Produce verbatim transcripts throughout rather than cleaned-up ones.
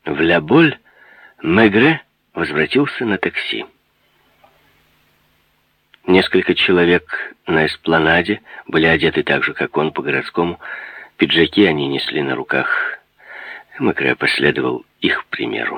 В Ля-Боль Мегре возвратился на такси. Несколько человек на эспланаде были одеты так же, как он, по-городскому. Пиджаки они несли на руках. Мегре последовал их примеру.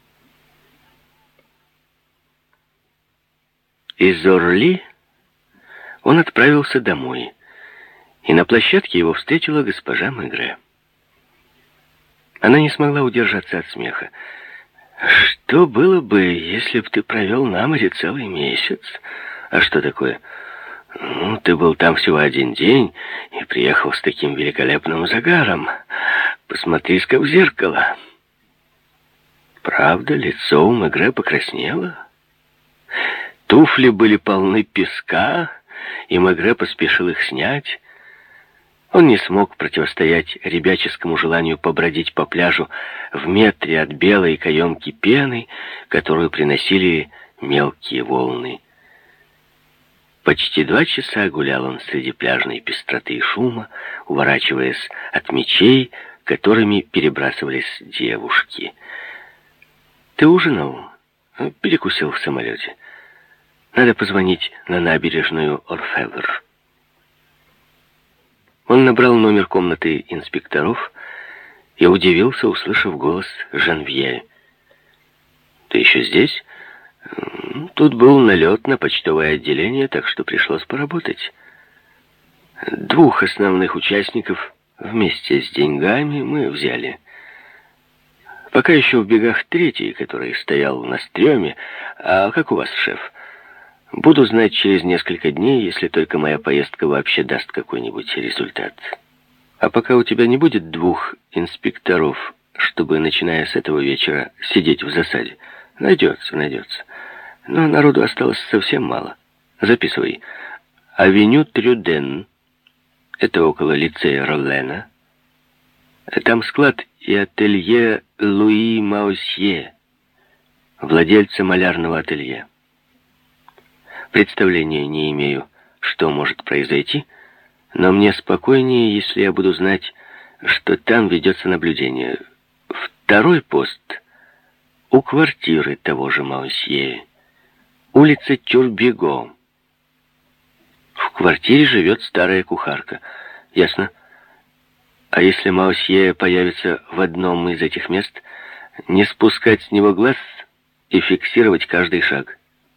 Из Орли он отправился домой, и на площадке его встретила госпожа Мегре. Она не смогла удержаться от смеха. «Что было бы, если бы ты провел на море целый месяц? А что такое? Ну, ты был там всего один день и приехал с таким великолепным загаром. Посмотри-ка в зеркало». Правда, лицо у Мегре покраснело. Туфли были полны песка, и Мегре поспешил их снять. Он не смог противостоять ребяческому желанию побродить по пляжу в метре от белой каемки пены, которую приносили мелкие волны. Почти два часа гулял он среди пляжной пестроты и шума, уворачиваясь от мечей, которыми перебрасывались девушки. «Ты ужинал?» «Перекусил в самолете. Надо позвонить на набережную Орфевр». Он набрал номер комнаты инспекторов и удивился, услышав голос Жанвье. «Ты еще здесь? Тут был налет на почтовое отделение, так что пришлось поработать. Двух основных участников вместе с деньгами мы взяли. Пока еще в бегах третий, который стоял на стреме. А как у вас, шеф? Буду знать через несколько дней, если только моя поездка вообще даст какой-нибудь результат. А пока у тебя не будет двух инспекторов, чтобы, начиная с этого вечера, сидеть в засаде. Найдется, найдется. Но народу осталось совсем мало. Записывай. Авеню Трюден. Это около лицея Роллена. Там склад и ателье Луи Маусье, владельца малярного ателье. Представления не имею, что может произойти, но мне спокойнее, если я буду знать, что там ведется наблюдение. Второй пост у квартиры того же Маусье, улица Тюрбего. В квартире живет старая кухарка. Ясно. А если Маусье появится в одном из этих мест, не спускать с него глаз и фиксировать каждый шаг.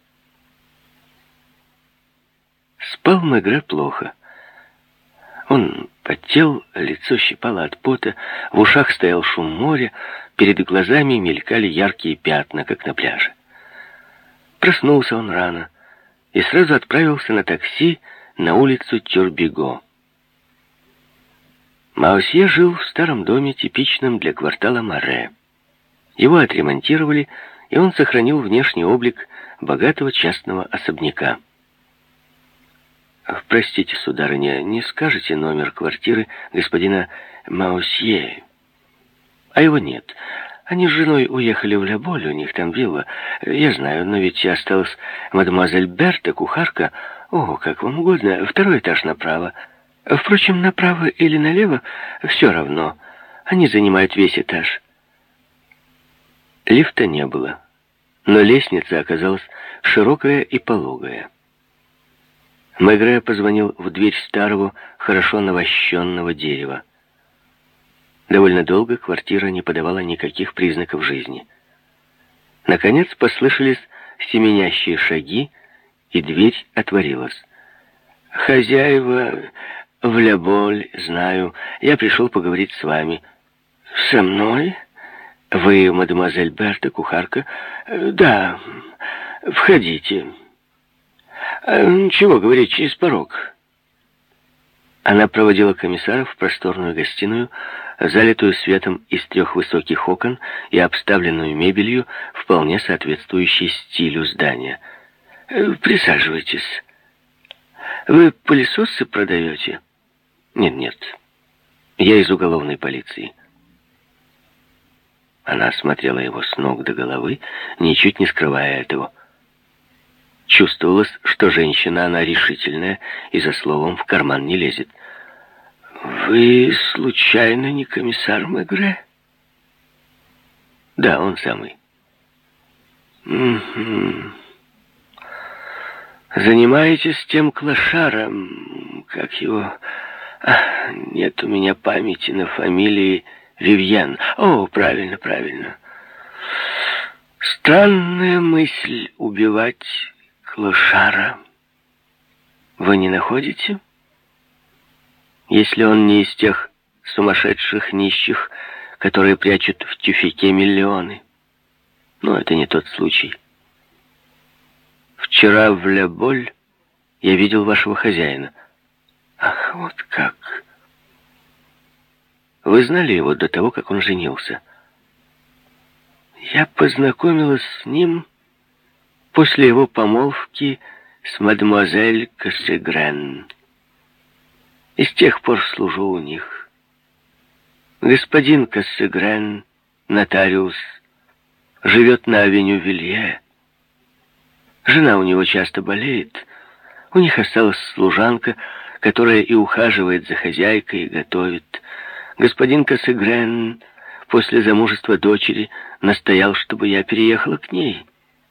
Спал Мегре плохо. Он потел, лицо щипало от пота, в ушах стоял шум моря, перед глазами мелькали яркие пятна, как на пляже. Проснулся он рано и сразу отправился на такси на улицу Тюрбего. Маусье жил в старом доме, типичном для квартала Маре. Его отремонтировали, и он сохранил внешний облик богатого частного особняка. «Простите, сударыня, не скажете номер квартиры господина Маусье?» «А его нет. Они с женой уехали в Ля-Боль, у них там вилла. Я знаю, но ведь осталась мадемуазель Берта, кухарка. О, как вам угодно, второй этаж направо. Впрочем, направо или налево все равно. Они занимают весь этаж». Лифта не было, но лестница оказалась широкая и пологая. Мегре позвонил в дверь старого, хорошо навощенного дерева. Довольно долго квартира не подавала никаких признаков жизни. Наконец послышались семенящие шаги, и дверь отворилась. «Хозяева в Ля-Боль, знаю. Я пришел поговорить с вами». «Со мной? Вы мадемуазель Берта, кухарка?» «Да, входите». «Ничего, говорить, через порог». Она проводила комиссара в просторную гостиную, залитую светом из трех высоких окон и обставленную мебелью, вполне соответствующей стилю здания. «Присаживайтесь. Вы пылесосы продаете?» «Нет-нет, я из уголовной полиции». Она осмотрела его с ног до головы, ничуть не скрывая этого. Чувствовалось, что женщина, она решительная и за словом в карман не лезет. «Вы, случайно, не комиссар Мегре?» Да, он самый. Угу. Занимаетесь тем клошаром, как его... А, нет у меня памяти на фамилии Вивьен. О, правильно, правильно. Странная мысль убивать клошара. Вы не находите? Если он не из тех сумасшедших нищих, которые прячут в тюфяке миллионы. Но это не тот случай. Вчера в Ля-Боль я видел вашего хозяина. Ах, вот как. Вы знали его до того, как он женился? Я познакомилась с ним после его помолвки с мадемуазель Кассегрен. И с тех пор служу у них. Господин Кассегрен, нотариус, живет на авеню Вилье. Жена у него часто болеет. У них осталась служанка, которая и ухаживает за хозяйкой, и готовит. Господин Кассегрен после замужества дочери настоял, чтобы я переехала к ней.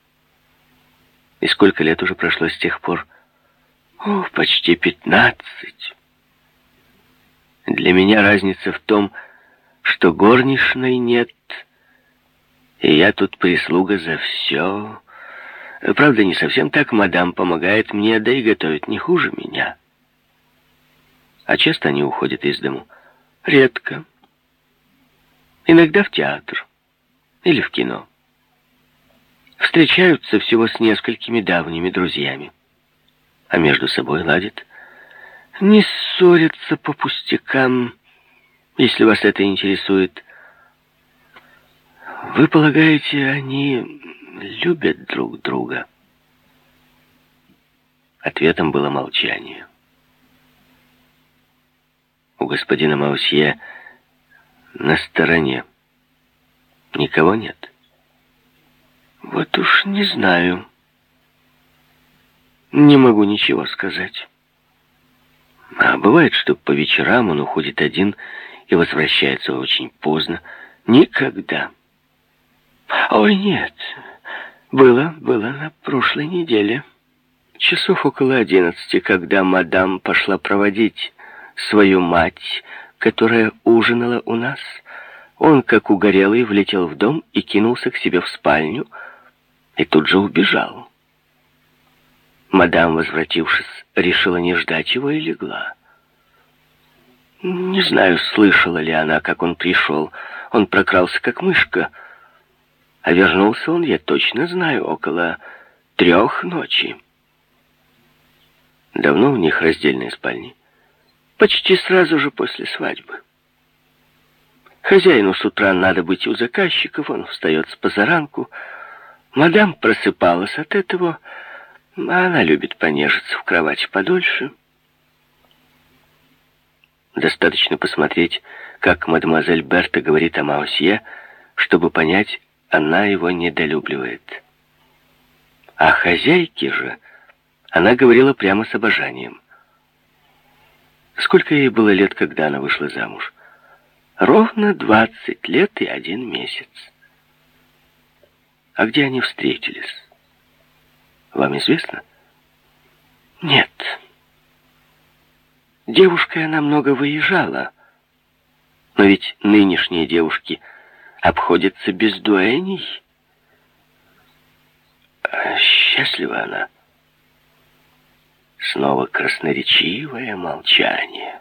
И сколько лет уже прошло с тех пор? О, почти пятнадцать. Для меня разница в том, что горничной нет, и я тут прислуга за все. Правда, не совсем так. Мадам помогает мне, да и готовит не хуже меня. А часто они уходят из дому? Редко. Иногда в театр или в кино. Встречаются всего с несколькими давними друзьями. А между собой ладят. Не ссорятся по пустякам, если вас это интересует. Вы полагаете, они любят друг друга? Ответом было молчание. У господина Маусье на стороне никого нет? Вот уж не знаю. Не могу ничего сказать. А бывает, что по вечерам он уходит один и возвращается очень поздно. Никогда. Ой, нет. Было, было на прошлой неделе. Часов около одиннадцати, когда мадам пошла проводить свою мать, которая ужинала у нас, он, как угорелый, влетел в дом и кинулся к себе в спальню, и тут же убежал. Мадам, возвратившись, решила не ждать его и легла. Не знаю, слышала ли она, как он пришел. Он прокрался, как мышка. А вернулся он, я точно знаю, около трех ночи. Давно у них раздельные спальни? Почти сразу же после свадьбы. Хозяину с утра надо быть у заказчиков, он встает с позаранку. Мадам просыпалась от этого, а она любит понежиться в кровати подольше. Достаточно посмотреть, как мадемуазель Берта говорит о Маусье, чтобы понять, она его недолюбливает. О хозяйке же она говорила прямо с обожанием. Сколько ей было лет, когда она вышла замуж? Ровно двадцать лет и один месяц. А где они встретились? Вам известно? Нет. Девушкой она много выезжала. Но ведь нынешние девушки обходятся без дуэней. А счастлива она. Снова красноречивое молчание.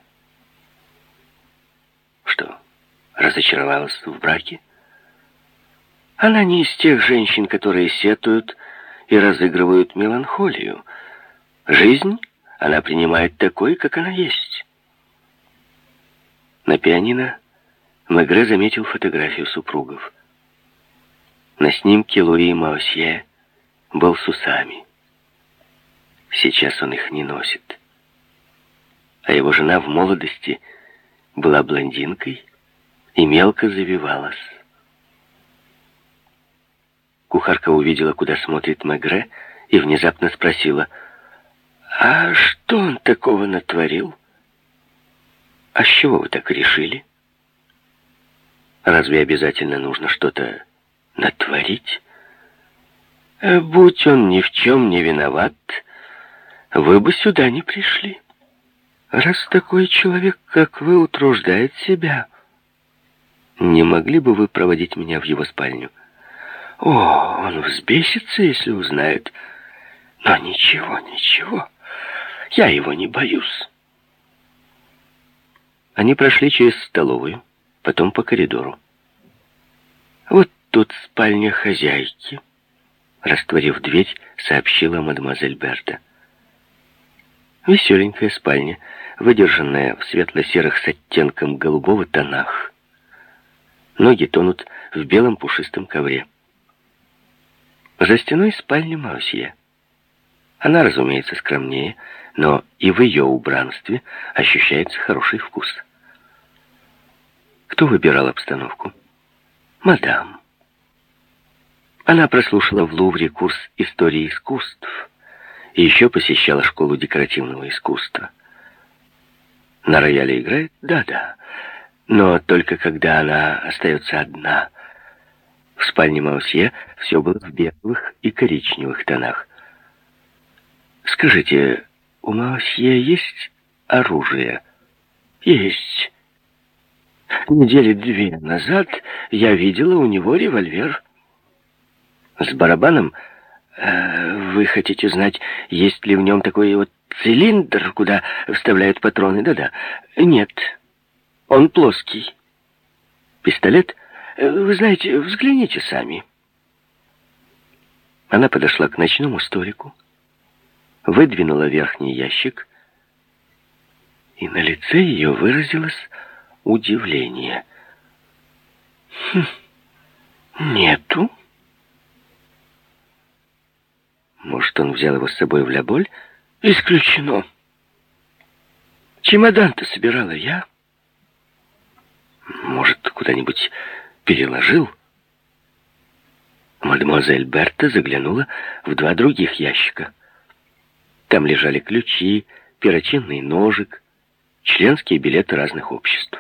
Что, разочаровалась в браке? Она не из тех женщин, которые сетуют и разыгрывают меланхолию. Жизнь она принимает такой, как она есть. На пианино Мегре заметил фотографию супругов. На снимке Луи Маусье был с усами. Сейчас он их не носит. А его жена в молодости была блондинкой и мелко завивалась. Кухарка увидела, куда смотрит Мегре, и внезапно спросила: «А что он такого натворил? А с чего вы так решили? Разве обязательно нужно что-то натворить? Будь он ни в чем не виноват, вы бы сюда не пришли. Раз такой человек, как вы, утруждает себя, не могли бы вы проводить меня в его спальню? О, он взбесится, если узнает. Но ничего, ничего, я его не боюсь. Они прошли через столовую, потом по коридору. Вот тут спальня хозяйки, растворив дверь, сообщила мадемуазель Берта. Веселенькая спальня, выдержанная в светло-серых с оттенком голубого тонах. Ноги тонут в белом пушистом ковре. За стеной спальня Маусье. Она, разумеется, скромнее, но и в ее убранстве ощущается хороший вкус. Кто выбирал обстановку? Мадам. Она прослушала в Лувре курс истории искусств и еще посещала школу декоративного искусства. На рояле играет? Да-да. Но только когда она остается одна. В спальне Маусье все было в белых и коричневых тонах. Скажите, у Маусье есть оружие? Есть. Недели две назад я видела у него револьвер. С барабаном? Э, вы хотите знать, есть ли в нем такой вот цилиндр, куда вставляют патроны? Да-да. Нет. Он плоский. Пистолет? Вы знаете, взгляните сами. Она подошла к ночному столику, выдвинула верхний ящик, и на лице ее выразилось удивление. Хм, нету. Может, он взял его с собой в Ля-Боль? Исключено. Чемодан-то собирала я. Может, куда-нибудь переложил? Мадемуазель Берта заглянула в два других ящика. Там лежали ключи, перочинный ножик, членские билеты разных обществ.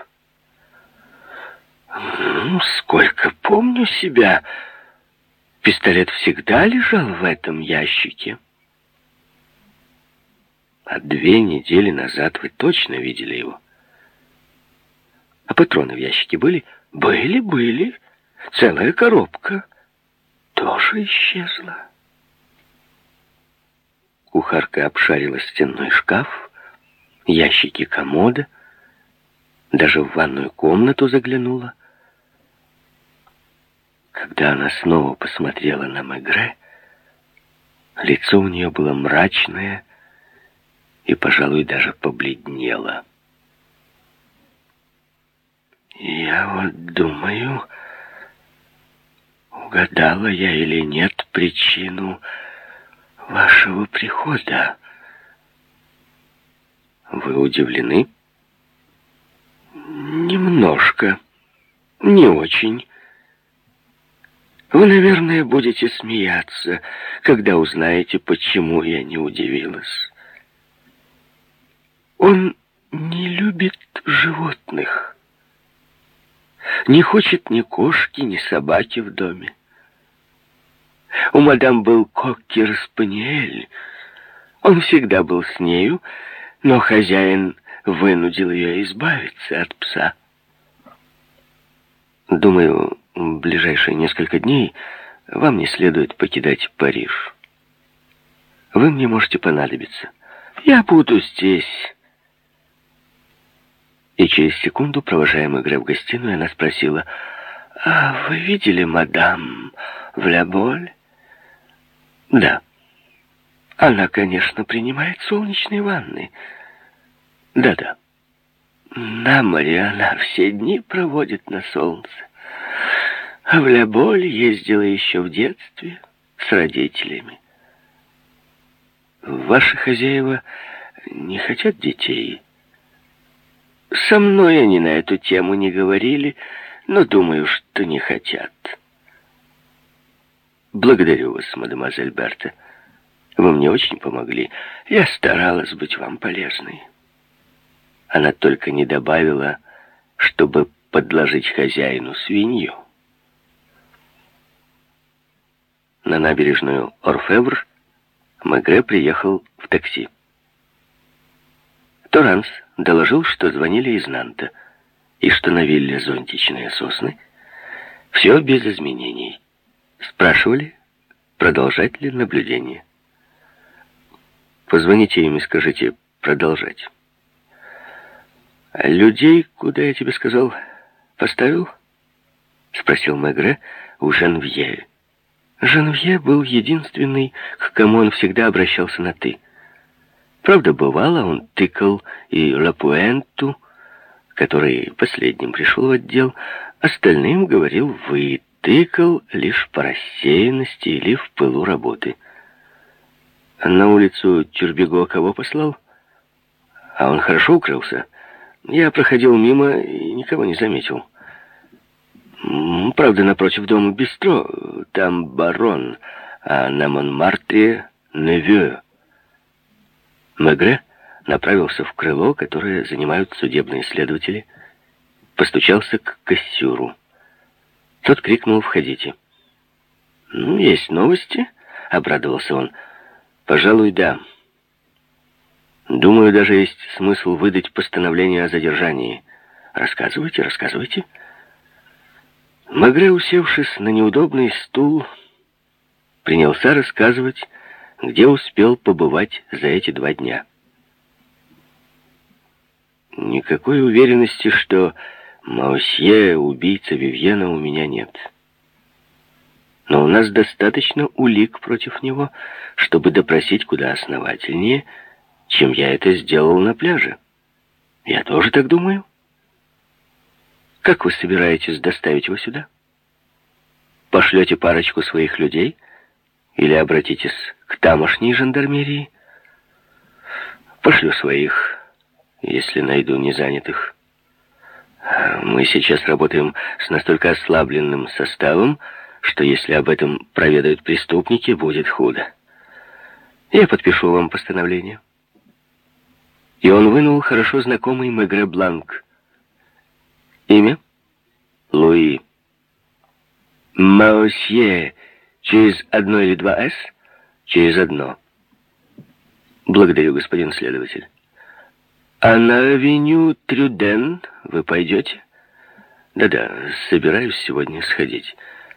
Ну, сколько помню себя, пистолет всегда лежал в этом ящике. А две недели назад вы точно видели его? А патроны в ящике были? Были, были. Целая коробка. Тоже исчезла. Кухарка обшарила стенной шкаф, ящики комода, даже в ванную комнату заглянула. Когда она снова посмотрела на Мегре, лицо у нее было мрачное и, пожалуй, даже побледнело. Я вот думаю, угадала я или нет причину вашего прихода. Вы удивлены? Немножко. Не очень. Вы, наверное, будете смеяться, когда узнаете, почему я не удивилась. Он не любит животных. Не хочет ни кошки, ни собаки в доме. У мадам был кокер-спаниель. Он всегда был с нею, но хозяин вынудил ее избавиться от пса. Думаю, в ближайшие несколько дней вам не следует покидать Париж. Вы мне можете понадобиться. Я буду здесь. И через секунду, провожая Мегре в гостиную, она спросила: «А вы видели мадам в Ля-Боль?» «Да. Она, конечно, принимает солнечные ванны». «Да-да. На море она все дни проводит на солнце. А в Ля-Боль ездила еще в детстве с родителями». «Ваши хозяева не хотят детей?» «Со мной они на эту тему не говорили, но думаю, что не хотят». «Благодарю вас, мадемуазель Берта. Вы мне очень помогли. Я старалась быть вам полезной». Она только не добавила, чтобы подложить хозяину свинью. на набережную Орфевр, Мегре приехал в такси. Торанс доложил, что звонили из Нанта, и что на вилле «Зонтичные сосны» все без изменений. Спрашивали, продолжать ли наблюдение. Позвоните им и скажите продолжать. А людей, куда я тебе сказал, поставил? Спросил Мегре у Жанвье. Жанвье был единственный, к кому он всегда обращался на «ты». Правда, бывало, он тыкал и Лапуэнту, который последним пришел в отдел, остальным говорил «вы», тыкал лишь по рассеянности или в пылу работы. На улицу Тюрбего кого послал? А он хорошо укрылся. Я проходил мимо и никого не заметил. Правда, напротив дома бистро, там барон, а на Монмартре Невю. Мегре направился в крыло, которое занимают судебные следователи, постучался к кассиру. Тот крикнул «Входите». «Ну, есть новости?» — обрадовался он. «Пожалуй, да. Думаю, даже есть смысл выдать постановление о задержании. Рассказывайте, рассказывайте». Мегре, усевшись на неудобный стул, принялся рассказывать, где успел побывать за эти два дня. Никакой уверенности, что Маусье, убийца Вивьена, у меня нет. Но у нас достаточно улик против него, чтобы допросить куда основательнее, чем я это сделал на пляже. Я тоже так думаю. Как вы собираетесь доставить его сюда? Пошлете парочку своих людей или обратитесь к тамошней жандармерии? Пошлю своих, если найду незанятых. Мы сейчас работаем с настолько ослабленным составом, что если об этом проведают преступники, будет худо. Я подпишу вам постановление. И он вынул хорошо знакомый Мегре бланк. Имя? Луи. Маусье через одно или два «с»? Через одно. Благодарю, господин следователь. А на авеню Трюден вы пойдете? Да-да, собираюсь сегодня сходить.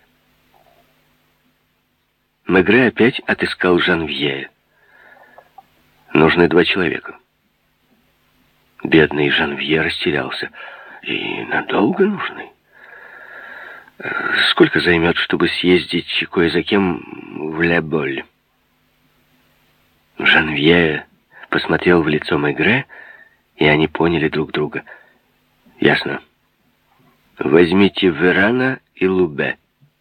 Мегре опять отыскал Жанвье. Нужны два человека. Бедный Жанвье растерялся. И надолго нужны? Сколько займет, чтобы съездить кое за кем в Ля-Боль? Жанвье посмотрел в лицо Мегре, и они поняли друг друга. Ясно. Возьмите Верана и Лубе.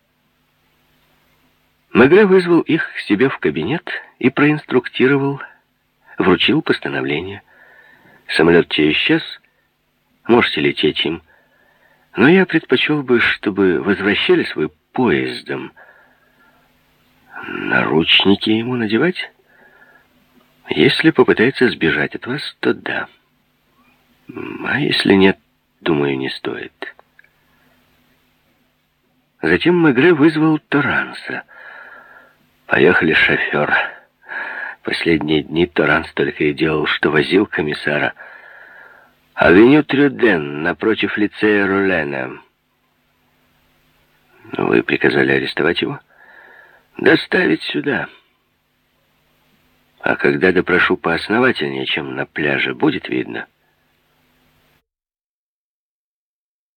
Мегре вызвал их к себе в кабинет и проинструктировал, вручил постановление. Самолет через час, можете лететь им. Но я предпочел бы, чтобы возвращались вы поездом. Наручники ему надевать? Если попытается сбежать от вас, то да. А если нет, думаю, не стоит. Затем Мегре вызвал Торанса. Поехали, шофер. Последние дни Торанс только и делал, что возил комиссара. Авеню Трюден, напротив лицея Рулена. Вы приказали арестовать его? Доставить сюда. А когда допрошу поосновательнее, чем на пляже, будет видно.